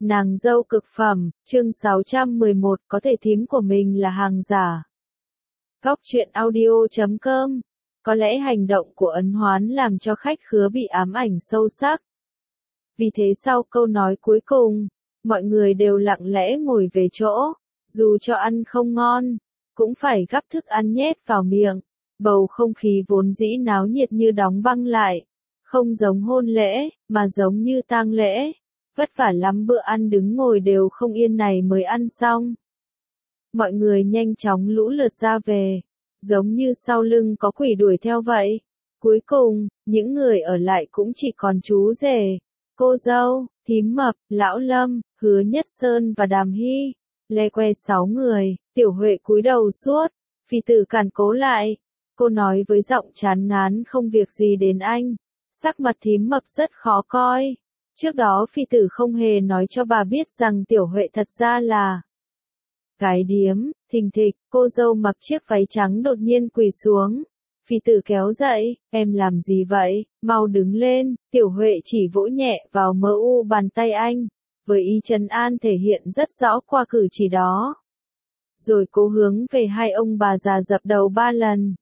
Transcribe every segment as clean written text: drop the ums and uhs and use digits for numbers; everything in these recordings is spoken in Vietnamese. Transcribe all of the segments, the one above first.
Nàng dâu cực phẩm, chương 611, có thể thím của mình là hàng giả. Góc truyện audio.com. Có lẽ hành động của Ấn Hoán làm cho khách khứa bị ám ảnh sâu sắc. Vì thế sau câu nói cuối cùng, mọi người đều lặng lẽ ngồi về chỗ, dù cho ăn không ngon, cũng phải gắp thức ăn nhét vào miệng. Bầu không khí vốn dĩ náo nhiệt như đóng băng lại, không giống hôn lễ, mà giống như tang lễ. Vất vả lắm bữa ăn đứng ngồi đều không yên này mới ăn xong. Mọi người nhanh chóng lũ lượt ra về, giống như sau lưng có quỷ đuổi theo vậy. Cuối cùng, những người ở lại cũng chỉ còn chú rể, cô dâu, thím Mập, Lão Lâm, Hứa Nhất Sơn và Đàm Hy. Le que 6 người, Tiểu Huệ cúi đầu suốt, Phi Tử cản cố lại. Cô nói với giọng chán ngán không việc gì đến anh. Sắc mặt thím Mập rất khó coi. Trước đó Phi Tử không hề nói cho bà biết rằng Tiểu Huệ thật ra là gái điếm. Thình thịch, cô dâu mặc chiếc váy trắng đột nhiên quỳ xuống. Phi Tử kéo dậy, em làm gì vậy, mau đứng lên. Tiểu Huệ chỉ vỗ nhẹ vào mờ u bàn tay anh, với ý trấn an thể hiện rất rõ qua cử chỉ đó. Rồi cô hướng về hai ông bà già dập đầu 3 lần.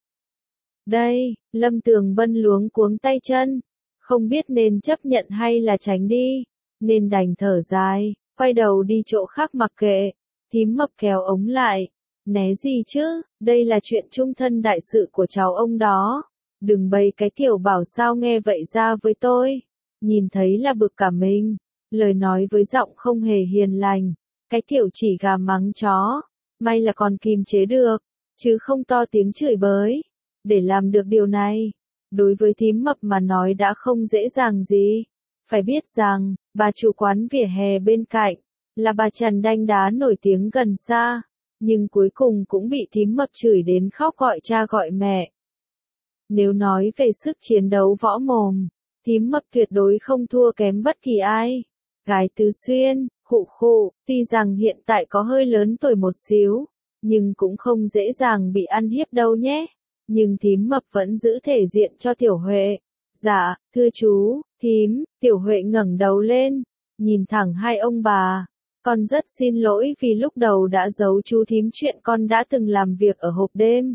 Đây, Lâm Tường Bân luống cuống tay chân, không biết nên chấp nhận hay là tránh đi, nên đành thở dài, quay đầu đi chỗ khác mặc kệ. Thím Mập kéo ống lại, né gì chứ, đây là chuyện chung thân đại sự của cháu ông đó, đừng bày cái kiểu bảo sao nghe vậy ra với tôi. Nhìn thấy là bực cả mình, lời nói với giọng không hề hiền lành, cái kiểu chỉ gà mắng chó, may là còn kìm chế được, chứ không to tiếng chửi bới. Để làm được điều này, đối với thím Mập mà nói đã không dễ dàng gì. Phải biết rằng, bà chủ quán vỉa hè bên cạnh, là bà Trần Đanh Đá nổi tiếng gần xa, nhưng cuối cùng cũng bị thím Mập chửi đến khóc gọi cha gọi mẹ. Nếu nói về sức chiến đấu võ mồm, thím Mập tuyệt đối không thua kém bất kỳ ai. Gái Tứ Xuyên, khụ khụ, tuy rằng hiện tại có hơi lớn tuổi một xíu, nhưng cũng không dễ dàng bị ăn hiếp đâu nhé. Nhưng thím Mập vẫn giữ thể diện cho Tiểu Huệ. Dạ, thưa chú, thím. Tiểu Huệ ngẩng đầu lên, nhìn thẳng hai ông bà. Con rất xin lỗi vì lúc đầu đã giấu chú thím chuyện con đã từng làm việc ở hộp đêm.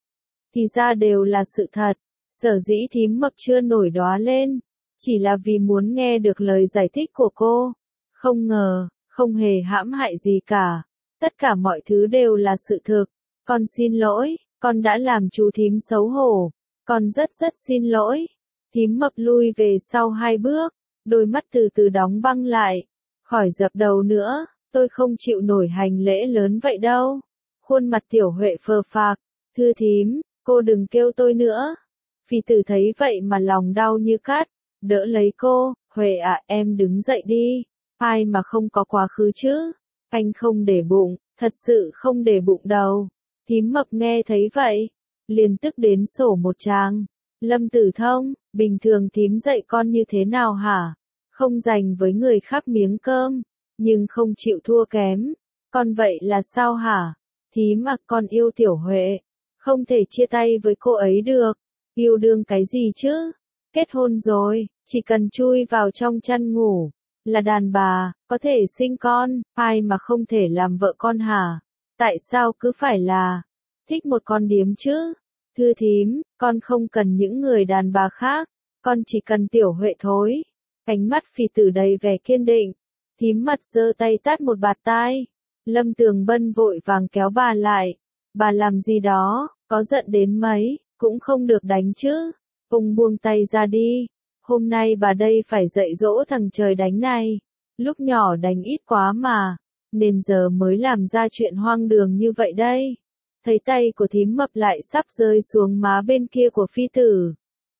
Thì ra đều là sự thật, sở dĩ thím Mập chưa nổi đoá lên, chỉ là vì muốn nghe được lời giải thích của cô. Không ngờ, không hề hãm hại gì cả. Tất cả mọi thứ đều là sự thực. Con xin lỗi, con đã làm chú thím xấu hổ. Con rất xin lỗi. Thím Mập lui về sau 2 bước, đôi mắt từ từ đóng băng lại. Khỏi dập đầu nữa, tôi không chịu nổi hành lễ lớn vậy đâu. Khuôn mặt Tiểu Huệ phờ phạc. Thưa thím, cô đừng kêu tôi nữa. Phi Tử thấy vậy mà lòng đau như cắt, đỡ lấy cô. Huệ à, em đứng dậy đi. Ai mà không có quá khứ chứ? Anh không để bụng, thật sự không để bụng đâu. Thím Mập nghe thấy vậy, liền tức đến sổ một tràng. Lâm Tử Thông, bình thường thím dạy con như thế nào hả? Không dành với người khác miếng cơm, nhưng không chịu thua kém. Con vậy là sao hả? Thím à, con yêu Tiểu Huệ, không thể chia tay với cô ấy được. Yêu đương cái gì chứ? Kết hôn rồi, chỉ cần chui vào trong chăn ngủ, là đàn bà, có thể sinh con, ai mà không thể làm vợ con hả? Tại sao cứ phải là thích một con điếm chứ? Thưa thím, con không cần những người đàn bà khác, con chỉ cần Tiểu Huệ thôi. Ánh mắt Phi Tử đầy vẻ kiên định. Thím Mặt giơ tay tát một bạt tai. Lâm Tường Bân vội vàng kéo bà lại. Bà làm gì đó, có giận đến mấy, cũng không được đánh chứ. Ông buông tay ra đi. Hôm nay bà đây phải dạy dỗ thằng trời đánh này. Lúc nhỏ đánh ít quá mà, nên giờ mới làm ra chuyện hoang đường như vậy đây. Thấy tay của thím Mập lại sắp rơi xuống má bên kia của Phi Tử.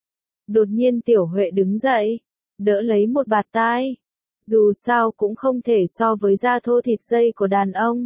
Đột nhiên Tiểu Huệ đứng dậy, đỡ lấy một bạt tai. Dù sao cũng không thể so với da thô thịt dây của đàn ông.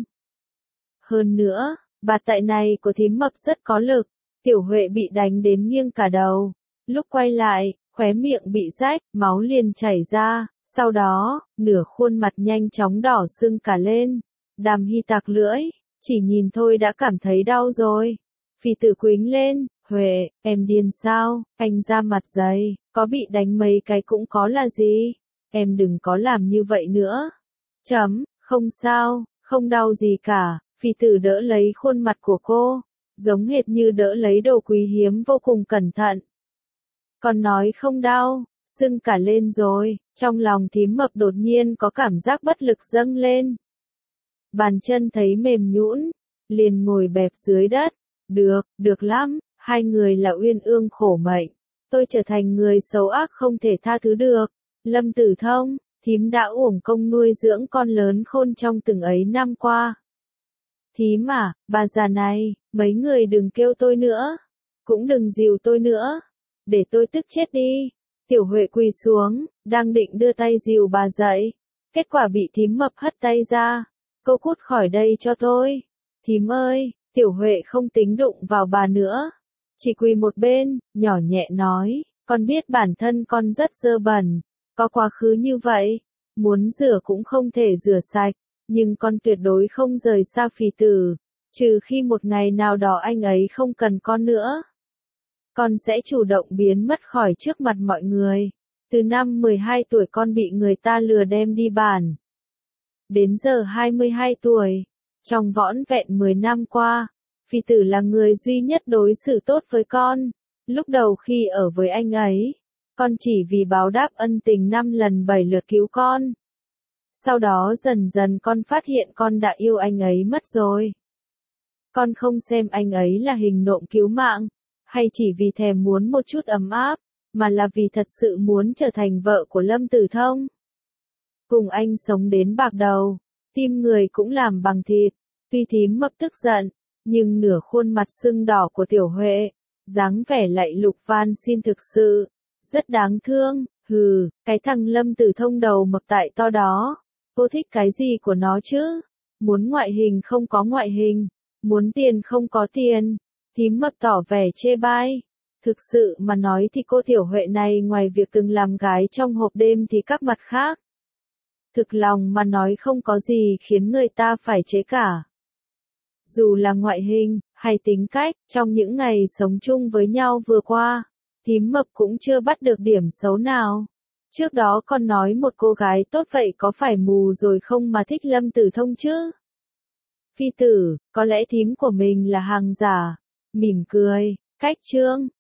Hơn nữa, bạt tai này của thím Mập rất có lực. Tiểu Huệ bị đánh đến nghiêng cả đầu. Lúc quay lại, khóe miệng bị rách, máu liền chảy ra. Sau đó, nửa khuôn mặt nhanh chóng đỏ sưng cả lên. Đàm Hy tạc lưỡi, chỉ nhìn thôi đã cảm thấy đau rồi. Phi Tử quýnh lên, Huệ, em điên sao, anh ra mặt dày, có bị đánh mấy cái cũng có là gì. Em đừng có làm như vậy nữa. Không sao, không đau gì cả, phi tử đỡ lấy khuôn mặt của cô, giống hệt như đỡ lấy đồ quý hiếm vô cùng cẩn thận. Con nói không đau, sưng cả lên rồi, trong lòng thím mập đột nhiên có cảm giác bất lực dâng lên. Bàn chân thấy mềm nhũn, liền ngồi bẹp dưới đất. Được lắm, hai người là uyên ương khổ mệnh. Tôi trở thành người xấu ác không thể tha thứ được. Lâm Tử Thông, thím đã uổng công nuôi dưỡng con lớn khôn trong từng ấy năm qua. Thím à, bà già này, mấy người đừng kêu tôi nữa. Cũng đừng dìu tôi nữa. Để tôi tức chết đi. Tiểu Huệ quỳ xuống, đang định đưa tay dìu bà dậy. Kết quả bị thím mập hất tay ra. Cô cút khỏi đây cho tôi. Thím ơi, Tiểu Huệ không tính đụng vào bà nữa. Chỉ quỳ một bên, nhỏ nhẹ nói, con biết bản thân con rất dơ bẩn. Có quá khứ như vậy, muốn rửa cũng không thể rửa sạch. Nhưng con tuyệt đối không rời xa phì tử. Trừ khi một ngày nào đó anh ấy không cần con nữa. Con sẽ chủ động biến mất khỏi trước mặt mọi người. Từ năm 12 tuổi con bị người ta lừa đem đi bản. Đến giờ 22 tuổi. Trong vỏn vẹn 10 năm qua, phi tử là người duy nhất đối xử tốt với con. Lúc đầu khi ở với anh ấy, con chỉ vì báo đáp ân tình 5 lần 7 lượt cứu con. Sau đó dần dần con phát hiện con đã yêu anh ấy mất rồi. Con không xem anh ấy là hình nộm cứu mạng, hay chỉ vì thèm muốn một chút ấm áp, mà là vì thật sự muốn trở thành vợ của Lâm Tử Thông. Cùng anh sống đến bạc đầu, tim người cũng làm bằng thịt. Tuy thím mập tức giận, nhưng nửa khuôn mặt sưng đỏ của Tiểu Huệ, dáng vẻ lạy lục van xin thực sự, rất đáng thương. Hừ, cái thằng Lâm Tử Thông đầu mập tại to đó, cô thích cái gì của nó chứ? Muốn ngoại hình không có ngoại hình, muốn tiền không có tiền. Thím mập tỏ vẻ chê bai. Thực sự mà nói thì cô Tiểu Huệ này ngoài việc từng làm gái trong hộp đêm thì các mặt khác. Thực lòng mà nói không có gì khiến người ta phải chế cả. Dù là ngoại hình, hay tính cách, trong những ngày sống chung với nhau vừa qua, thím mập cũng chưa bắt được điểm xấu nào. Trước đó còn nói một cô gái tốt vậy có phải mù rồi không mà thích Lâm Tử Thông chứ? Phi tử, có lẽ thím của mình là hàng giả. Mỉm cười, cách chương.